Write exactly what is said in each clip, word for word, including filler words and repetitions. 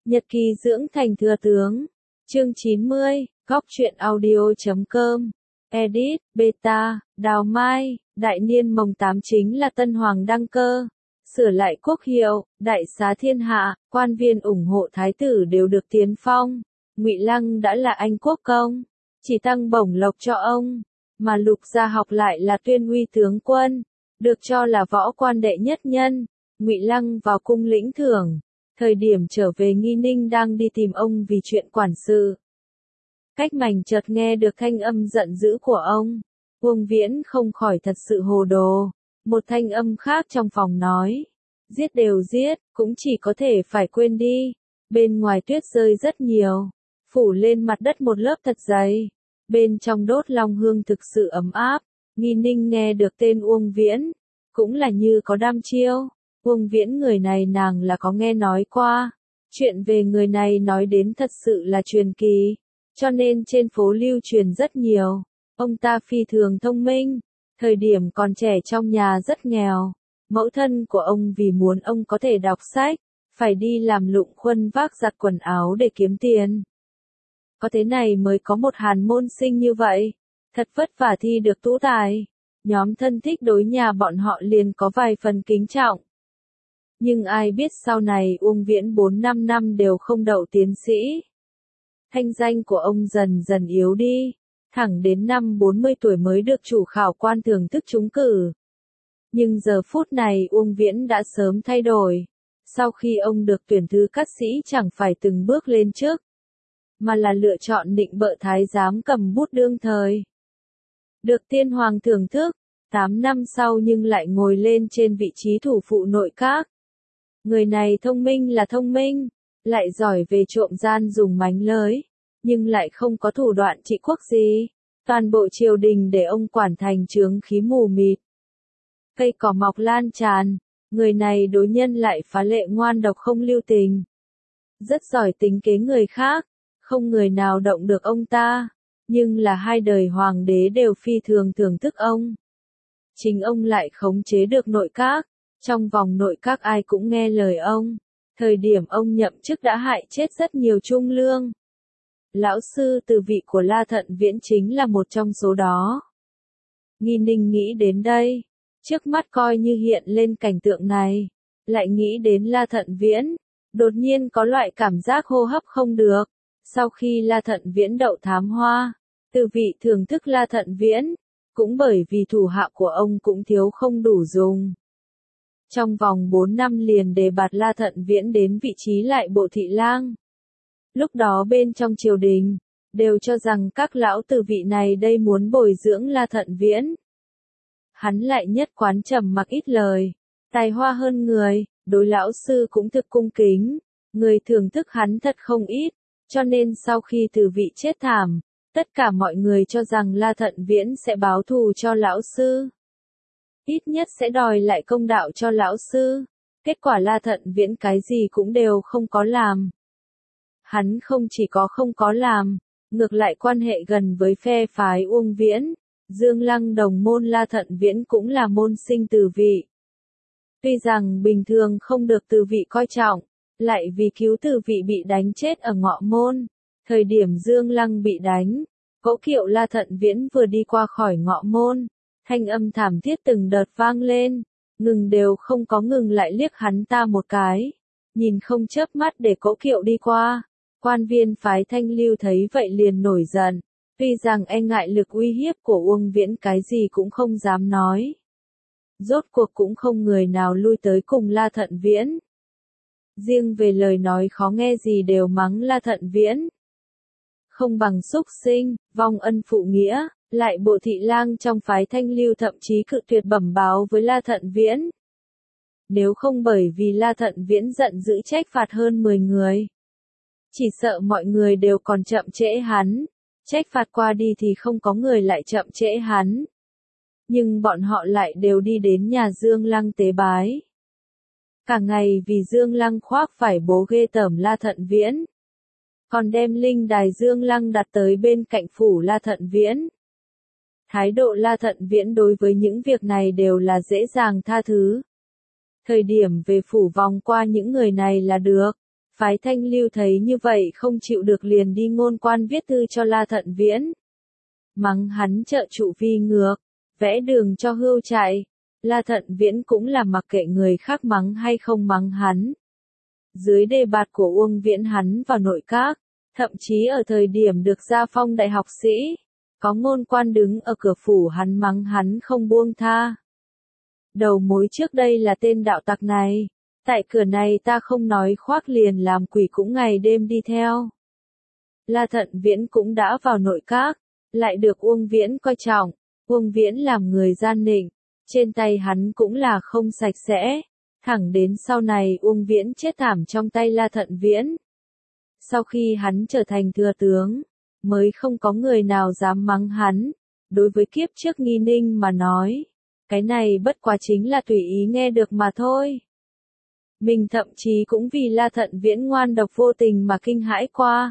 Nhật ký dưỡng thành thừa tướng. Chương chín mươi, góc truyện audio chấm com. Edit, beta, Đào Mai, đại niên mồng tám chính là tân hoàng đăng cơ. Sửa lại quốc hiệu, đại xá thiên hạ, quan viên ủng hộ thái tử đều được tiến phong. Ngụy Lăng đã là anh quốc công, chỉ tăng bổng lộc cho ông, mà Lục Gia Học lại là tuyên uy tướng quân, được cho là võ quan đệ nhất nhân. Ngụy Lăng vào cung lĩnh thưởng, thời điểm trở về Nghi Ninh đang đi tìm ông vì chuyện quản sự. Cách mảnh chợt nghe được thanh âm giận dữ của ông, Uông Viễn không khỏi thật sự hồ đồ. Một thanh âm khác trong phòng nói, giết đều giết, cũng chỉ có thể phải quên đi. Bên ngoài tuyết rơi rất nhiều, phủ lên mặt đất một lớp thật dày. Bên trong đốt long hương thực sự ấm áp. Nghi Ninh nghe được tên Uông Viễn, cũng là như có đam chiêu. Uông Viễn người này nàng là có nghe nói qua. Chuyện về người này nói đến thật sự là truyền kỳ, cho nên trên phố lưu truyền rất nhiều. Ông ta phi thường thông minh, thời điểm còn trẻ trong nhà rất nghèo. Mẫu thân của ông vì muốn ông có thể đọc sách, phải đi làm lụng khuân vác giặt quần áo để kiếm tiền. Có thế này mới có một hàn môn sinh như vậy, thật vất vả thi được tú tài. Nhóm thân thích đối nhà bọn họ liền có vài phần kính trọng. Nhưng ai biết sau này Uông Viễn bốn năm năm đều không đậu tiến sĩ. Thanh danh của ông dần dần yếu đi, thẳng đến năm bốn mươi tuổi mới được chủ khảo quan thưởng thức trúng cử. Nhưng giờ phút này Uông Viễn đã sớm thay đổi. Sau khi ông được tuyển thứ cát sĩ chẳng phải từng bước lên trước, mà là lựa chọn định bợ thái giám cầm bút đương thời. Được tiên hoàng thưởng thức, tám năm sau nhưng lại ngồi lên trên vị trí thủ phụ nội các. Người này thông minh là thông minh, lại giỏi về trộm gian dùng mánh lới, nhưng lại không có thủ đoạn trị quốc gì. Toàn bộ triều đình để ông quản thành chướng khí mù mịt. Cây cỏ mọc lan tràn, người này đối nhân lại phá lệ ngoan độc không lưu tình. Rất giỏi tính kế người khác, không người nào động được ông ta, nhưng là hai đời hoàng đế đều phi thường thưởng thức ông. Chính ông lại khống chế được nội các, trong vòng nội các ai cũng nghe lời ông. Thời điểm ông nhậm chức đã hại chết rất nhiều trung lương. Lão sư từ vị của La Thận Viễn chính là một trong số đó. Nghi Ninh nghĩ đến đây, trước mắt coi như hiện lên cảnh tượng này, lại nghĩ đến La Thận Viễn, đột nhiên có loại cảm giác hô hấp không được. Sau khi La Thận Viễn đậu thám hoa, từ vị thưởng thức La Thận Viễn, cũng bởi vì thủ hạ của ông cũng thiếu không đủ dùng. Trong vòng bốn năm liền đề bạt La Thận Viễn đến vị trí lại bộ thị lang. Lúc đó bên trong triều đình, đều cho rằng các lão từ vị này đây muốn bồi dưỡng La Thận Viễn. Hắn lại nhất quán trầm mặc ít lời, tài hoa hơn người, đối lão sư cũng thực cung kính, người thưởng thức hắn thật không ít, cho nên sau khi từ vị chết thảm, tất cả mọi người cho rằng La Thận Viễn sẽ báo thù cho lão sư. Ít nhất sẽ đòi lại công đạo cho lão sư. Kết quả La Thận Viễn cái gì cũng đều không có làm. Hắn không chỉ có không có làm, ngược lại quan hệ gần với phe phái Uông Viễn. Dương Lăng đồng môn La Thận Viễn cũng là môn sinh từ vị. Tuy rằng bình thường không được từ vị coi trọng, lại vì cứu từ vị bị đánh chết ở ngọ môn. Thời điểm Dương Lăng bị đánh, cỗ kiệu La Thận Viễn vừa đi qua khỏi ngọ môn, thanh âm thảm thiết từng đợt vang lên, ngừng đều không có ngừng lại liếc hắn ta một cái, nhìn không chớp mắt để cỗ kiệu đi qua. Quan viên phái Thanh Lưu thấy vậy liền nổi giận, tuy rằng e ngại lực uy hiếp của Uông Viễn cái gì cũng không dám nói. Rốt cuộc cũng không người nào lui tới cùng La Thận Viễn. Riêng về lời nói khó nghe gì đều mắng La Thận Viễn. Không bằng xúc sinh, vong ân phụ nghĩa, lại bộ thị lang trong phái Thanh Lưu thậm chí cự tuyệt bẩm báo với La Thận Viễn. Nếu không bởi vì La Thận Viễn giận dữ trách phạt hơn mười người, chỉ sợ mọi người đều còn chậm trễ hắn, trách phạt qua đi thì không có người lại chậm trễ hắn. Nhưng bọn họ lại đều đi đến nhà Dương Lăng tế bái. Cả ngày vì Dương Lăng khoác phải bố ghê tởm La Thận Viễn, còn đem linh đài Dương Lăng đặt tới bên cạnh phủ La Thận Viễn. Thái độ La Thận Viễn đối với những việc này đều là dễ dàng tha thứ. Thời điểm về phủ vòng qua những người này là được, Phái Thanh Lưu thấy như vậy không chịu được liền đi ngôn quan viết thư cho La Thận Viễn. Mắng hắn trợ trụ vi ngược, vẽ đường cho hươu chạy. La Thận Viễn cũng là mặc kệ người khác mắng hay không mắng hắn. Dưới đề bạt của Uông Viễn hắn vào nội các, thậm chí ở thời điểm được gia phong đại học sĩ, có ngôn quan đứng ở cửa phủ hắn mắng hắn không buông tha. Đầu mối trước đây là tên đạo tặc này, tại cửa này ta không nói khoác liền làm quỷ cũng ngày đêm đi theo. La Thận Viễn cũng đã vào nội các, lại được Uông Viễn coi trọng, Uông Viễn làm người gian nịnh, trên tay hắn cũng là không sạch sẽ, thẳng đến sau này Uông Viễn chết thảm trong tay La Thận Viễn. Sau khi hắn trở thành thừa tướng, mới không có người nào dám mắng hắn. Đối với kiếp trước Nghi Ninh mà nói, cái này bất quá chính là tùy ý nghe được mà thôi. Mình thậm chí cũng vì La Thận Viễn ngoan độc vô tình mà kinh hãi qua.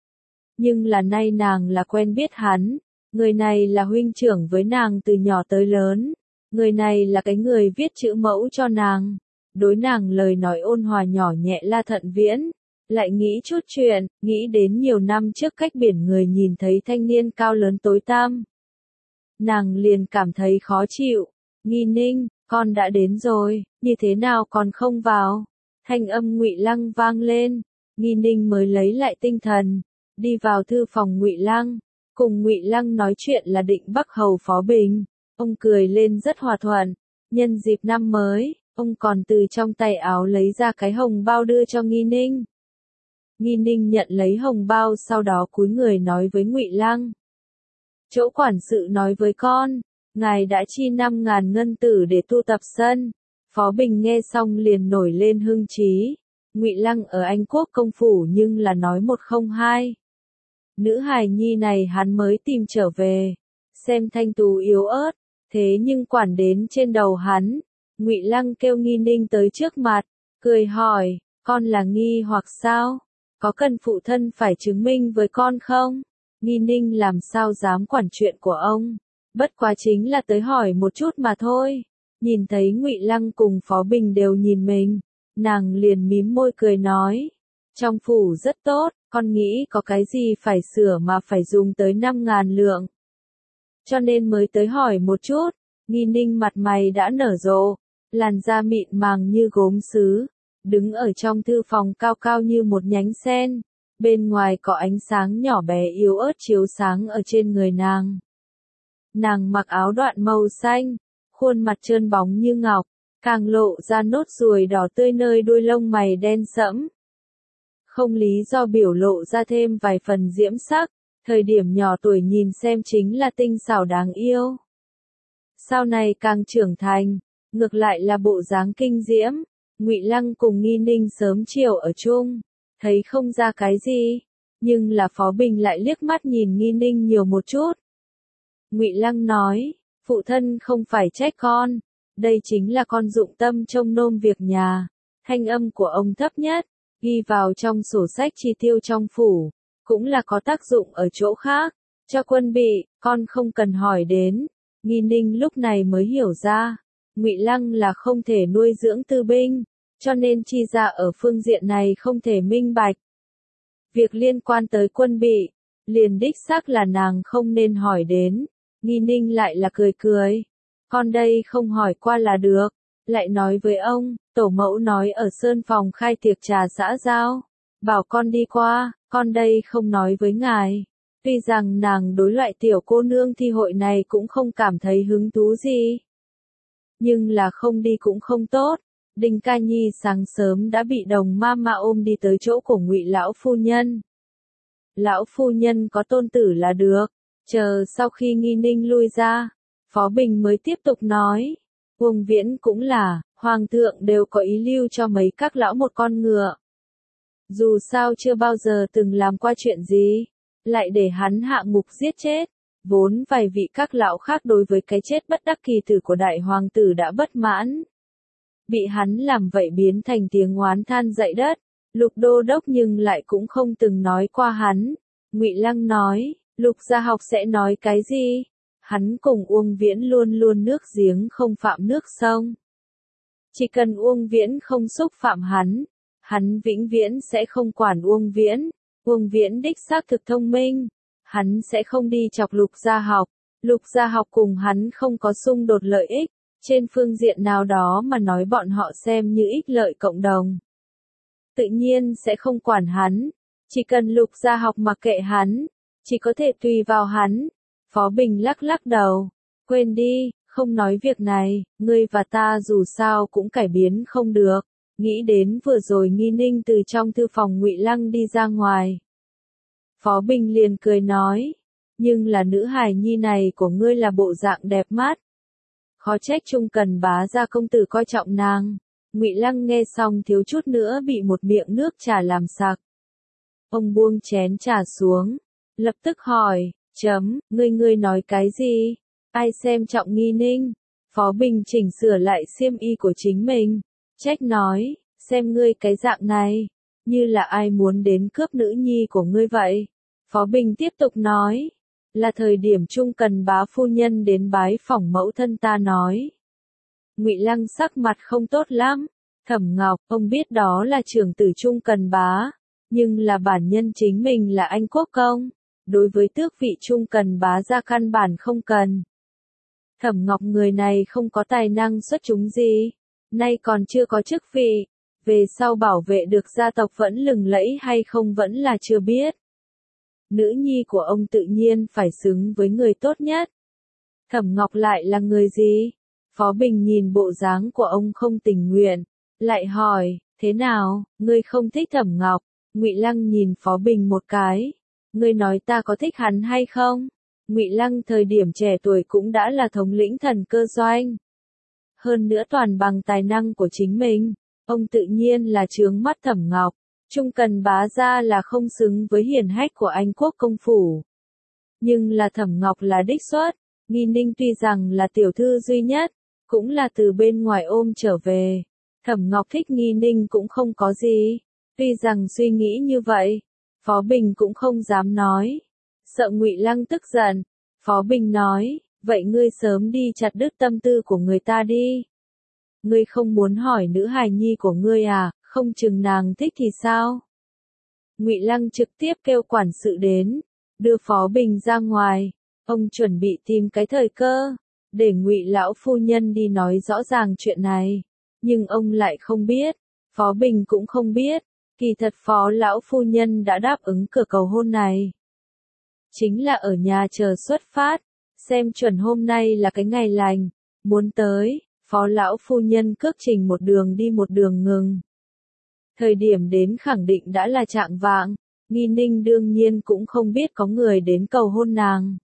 Nhưng là nay nàng là quen biết hắn, người này là huynh trưởng với nàng từ nhỏ tới lớn, người này là cái người viết chữ mẫu cho nàng, đối nàng lời nói ôn hòa nhỏ nhẹ La Thận Viễn. Lại nghĩ chút chuyện, nghĩ đến nhiều năm trước cách biển người nhìn thấy thanh niên cao lớn tối tăm. Nàng liền cảm thấy khó chịu, Nghi Ninh, con đã đến rồi, như thế nào còn không vào? Thanh âm Ngụy Lăng vang lên, Nghi Ninh mới lấy lại tinh thần, đi vào thư phòng Ngụy Lăng, cùng Ngụy Lăng nói chuyện là định Bắc hầu Phó Bình. Ông cười lên rất hòa thuận, nhân dịp năm mới, ông còn từ trong tay áo lấy ra cái hồng bao đưa cho Nghi Ninh. Nghi Ninh nhận lấy hồng bao sau đó cúi người nói với Ngụy Lăng. Chỗ quản sự nói với con, ngài đã chi năm ngàn ngân tử để tu tập sân. Phó Bình nghe xong liền nổi lên hưng trí. Ngụy Lăng ở Anh Quốc công phủ nhưng là nói một không hai. Nữ hài nhi này hắn mới tìm trở về, xem thanh tú yếu ớt, thế nhưng quản đến trên đầu hắn. Ngụy Lăng kêu Nghi Ninh tới trước mặt, cười hỏi, con là nghi hoặc sao? Có cần phụ thân phải chứng minh với con không? Nghi Ninh làm sao dám quản chuyện của ông, bất quá chính là tới hỏi một chút mà thôi. Nhìn thấy Ngụy Lăng cùng Phó Bình đều nhìn mình, nàng liền mím môi cười nói, trong phủ rất tốt, con nghĩ có cái gì phải sửa mà phải dùng tới năm ngàn lượng. Cho nên mới tới hỏi một chút. Nghi Ninh mặt mày đã nở rộ, làn da mịn màng như gốm sứ, đứng ở trong thư phòng cao cao như một nhánh sen, bên ngoài có ánh sáng nhỏ bé yếu ớt chiếu sáng ở trên người nàng. Nàng mặc áo đoạn màu xanh, khuôn mặt trơn bóng như ngọc, càng lộ ra nốt ruồi đỏ tươi nơi đuôi lông mày đen sẫm. Không lý do biểu lộ ra thêm vài phần diễm sắc, thời điểm nhỏ tuổi nhìn xem chính là tinh xảo đáng yêu. Sau này càng trưởng thành, ngược lại là bộ dáng kinh diễm. Ngụy Lăng cùng Nghi Ninh sớm chiều ở chung, thấy không ra cái gì, nhưng là Phó Bình lại liếc mắt nhìn Nghi Ninh nhiều một chút. Ngụy Lăng nói, phụ thân không phải trách con, đây chính là con dụng tâm trông nom việc nhà. Thanh âm của ông thấp nhất, ghi vào trong sổ sách chi tiêu trong phủ, cũng là có tác dụng ở chỗ khác. Cho quân bị, con không cần hỏi đến. Nghi Ninh lúc này mới hiểu ra, Ngụy Lăng là không thể nuôi dưỡng tư binh, cho nên chi ra ở phương diện này không thể minh bạch. Việc liên quan tới quân bị, liền đích xác là nàng không nên hỏi đến. Nghi Ninh lại là cười cười, con đây không hỏi qua là được. Lại nói với ông, tổ mẫu nói ở sơn phòng khai tiệc trà xã giao, bảo con đi qua, con đây không nói với ngài. Tuy rằng nàng đối loại tiểu cô nương thi hội này cũng không cảm thấy hứng thú gì, nhưng là không đi cũng không tốt. Đinh Ca Nhi sáng sớm đã bị đồng ma ma ôm đi tới chỗ của Ngụy lão phu nhân. Lão phu nhân có tôn tử là được. Chờ sau khi Nghi Ninh lui ra, Phó Bình mới tiếp tục nói, Uông Viễn cũng là, hoàng thượng đều có ý lưu cho mấy các lão một con ngựa. Dù sao chưa bao giờ từng làm qua chuyện gì, lại để hắn hạ ngục giết chết. Vốn vài vị các lão khác đối với cái chết bất đắc kỳ tử của đại hoàng tử đã bất mãn. Bị hắn làm vậy biến thành tiếng oán than dậy đất. Lục đô đốc nhưng lại cũng không từng nói qua hắn. Ngụy Lăng nói, Lục gia học sẽ nói cái gì? Hắn cùng Uông Viễn luôn luôn nước giếng không phạm nước sông. Chỉ cần Uông Viễn không xúc phạm hắn, Hắn vĩnh viễn sẽ không quản Uông Viễn, Uông Viễn đích xác thực thông minh, hắn sẽ không đi chọc Lục Gia Học, Lục Gia Học cùng hắn không có xung đột lợi ích, trên phương diện nào đó mà nói bọn họ xem như ích lợi cộng đồng. Tự nhiên sẽ không quản hắn, chỉ cần Lục Gia Học mặc kệ hắn, chỉ có thể tùy vào hắn. Phó Bình lắc lắc đầu, quên đi, không nói việc này, ngươi và ta dù sao cũng cải biến không được. Nghĩ đến vừa rồi Nghi Ninh từ trong thư phòng Ngụy Lăng đi ra ngoài. Phó Bình liền cười nói, nhưng là nữ hài nhi này của ngươi là bộ dạng đẹp mắt. Khó trách Trung Cần Bá gia công tử coi trọng nàng. Ngụy Lăng nghe xong thiếu chút nữa bị một miệng nước trà làm sặc. Ông buông chén trà xuống, lập tức hỏi, chấm, ngươi ngươi nói cái gì? Ai xem trọng Nghi Ninh? Phó Bình chỉnh sửa lại xiêm y của chính mình, trách nói, xem ngươi cái dạng này, như là ai muốn đến cướp nữ nhi của ngươi vậy. Phó Bình tiếp tục nói, là thời điểm Trung Cần Bá phu nhân đến bái phỏng mẫu thân ta nói. Ngụy Lăng sắc mặt không tốt lắm, Thẩm Ngọc, ông biết đó là trưởng tử Trung Cần Bá, nhưng là bản nhân chính mình là anh quốc công, đối với tước vị Trung Cần Bá gia căn bản không cần. Thẩm Ngọc người này không có tài năng xuất chúng gì, nay còn chưa có chức vị, về sau bảo vệ được gia tộc vẫn lừng lẫy hay không vẫn là chưa biết. Nữ nhi của ông tự nhiên phải xứng với người tốt nhất. Thẩm Ngọc lại là người gì? Phó Bình nhìn bộ dáng của ông không tình nguyện, lại hỏi, thế nào, ngươi không thích Thẩm Ngọc? Ngụy Lăng nhìn Phó Bình một cái, ngươi nói ta có thích hắn hay không? Ngụy Lăng thời điểm trẻ tuổi cũng đã là thống lĩnh thần cơ doanh. Hơn nữa toàn bằng tài năng của chính mình, ông tự nhiên là chướng mắt Thẩm Ngọc. Trung Cần Bá gia là không xứng với hiển hách của Anh quốc công phủ. Nhưng là Thẩm Ngọc là đích xuất, Nghi Ninh tuy rằng là tiểu thư duy nhất, cũng là từ bên ngoài ôm trở về. Thẩm Ngọc thích Nghi Ninh cũng không có gì. Tuy rằng suy nghĩ như vậy, Phó Bình cũng không dám nói. Sợ Ngụy Lăng tức giận, Phó Bình nói, vậy ngươi sớm đi chặt đứt tâm tư của người ta đi. Ngươi không muốn hỏi nữ hài nhi của ngươi à, không chừng nàng thích thì sao? Ngụy Lăng trực tiếp kêu quản sự đến, đưa Phó Bình ra ngoài, ông chuẩn bị tìm cái thời cơ, để Ngụy lão phu nhân đi nói rõ ràng chuyện này. Nhưng ông lại không biết, Phó Bình cũng không biết, kỳ thật Phó lão phu nhân đã đáp ứng cửa cầu hôn này. Chính là ở nhà chờ xuất phát, xem chuẩn hôm nay là cái ngày lành, muốn tới, Phó lão phu nhân cước trình một đường đi một đường ngừng. Thời điểm đến khẳng định đã là trạng vạng, Nghi Ninh đương nhiên cũng không biết có người đến cầu hôn nàng.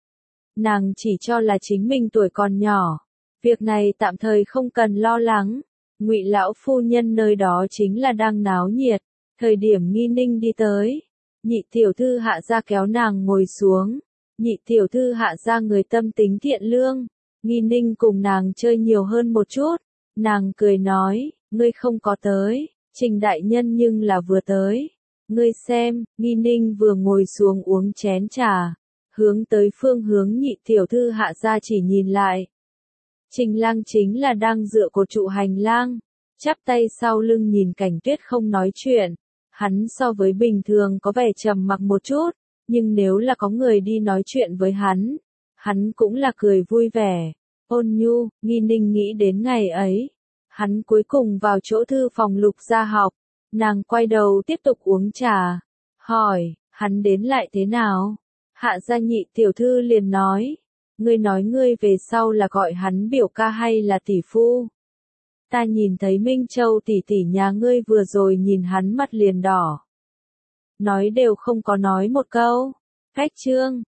Nàng chỉ cho là chính mình tuổi còn nhỏ, việc này tạm thời không cần lo lắng. Ngụy lão phu nhân nơi đó chính là đang náo nhiệt, thời điểm Nghi Ninh đi tới, nhị tiểu thư hạ gia kéo nàng ngồi xuống, nhị tiểu thư hạ gia người tâm tính thiện lương, Nghi Ninh cùng nàng chơi nhiều hơn một chút, nàng cười nói, ngươi không có tới, Trình đại nhân nhưng là vừa tới, ngươi xem, Nghi Ninh vừa ngồi xuống uống chén trà, hướng tới phương hướng nhị tiểu thư hạ gia chỉ nhìn lại. Trình Lang chính là đang dựa cột trụ hành lang, chắp tay sau lưng nhìn Cảnh Tuyết không nói chuyện. Hắn so với bình thường có vẻ trầm mặc một chút, nhưng nếu là có người đi nói chuyện với hắn, hắn cũng là cười vui vẻ. Ôn nhu, Nghi Ninh nghĩ đến ngày ấy. Hắn cuối cùng vào chỗ thư phòng Lục gia học, nàng quay đầu tiếp tục uống trà, hỏi, hắn đến lại thế nào? Hạ gia nhị tiểu thư liền nói, ngươi nói ngươi về sau là gọi hắn biểu ca hay là tỷ phu? Ta nhìn thấy Minh Châu tỷ tỷ nhà ngươi vừa rồi nhìn hắn mặt liền đỏ. Nói đều không có nói một câu. Cách chương